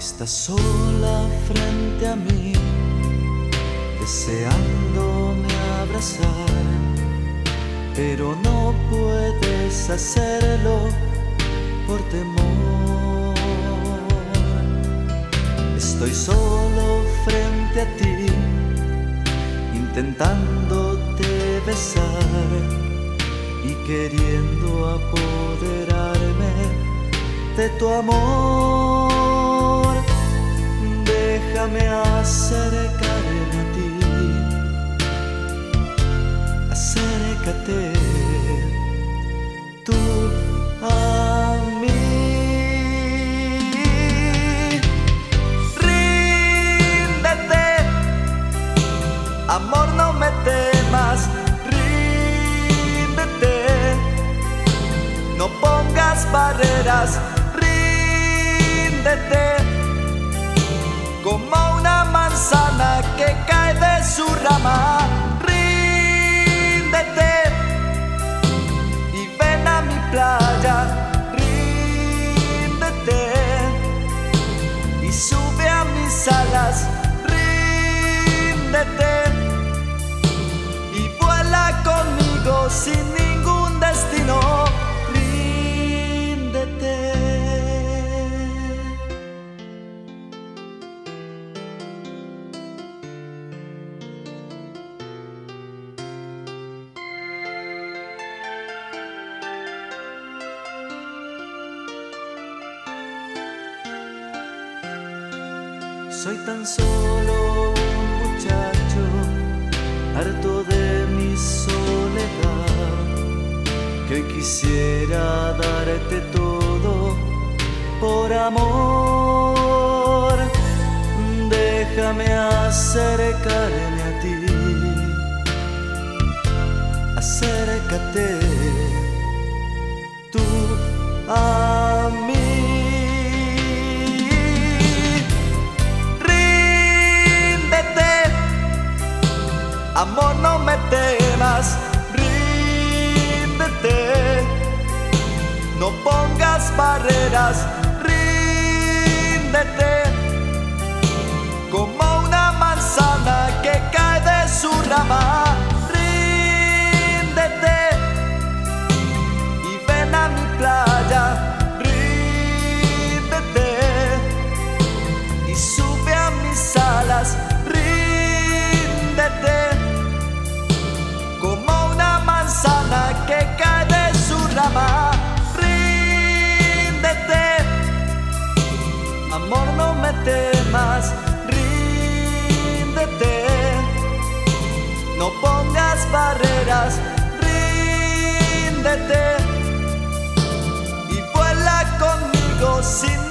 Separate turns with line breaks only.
Estás sola frente a mí, deseándome abrazar, pero no puedes hacerlo por temor. Estoy solo frente a ti, intentándote besar y queriendo apoderarme de tu amor. Déjame acercarme a ti, acércate tú a mí. Ríndete, amor, no me temas. Ríndete, no pongas barreras. Ríndete, como una manzana que cae de su rama. Ríndete y ven a mi playa. Ríndete y sube a mis alas. Ríndete y vuela conmigo sin ningún destino. Soy tan solo un muchacho, harto de mi soledad, que quisiera darte todo por amor. Déjame acercarme a ti, acércate tú a mí. Amor, no me temas. Ríndete, no pongas barreras. Ríndete, como una manzana que cae de su rama. Ríndete y ven a mi playa. Ríndete y sube a mis alas. Ríndete, como una manzana que cae de su rama. Ríndete, amor, no me temas. Ríndete, no pongas barreras. Ríndete y vuela conmigo sin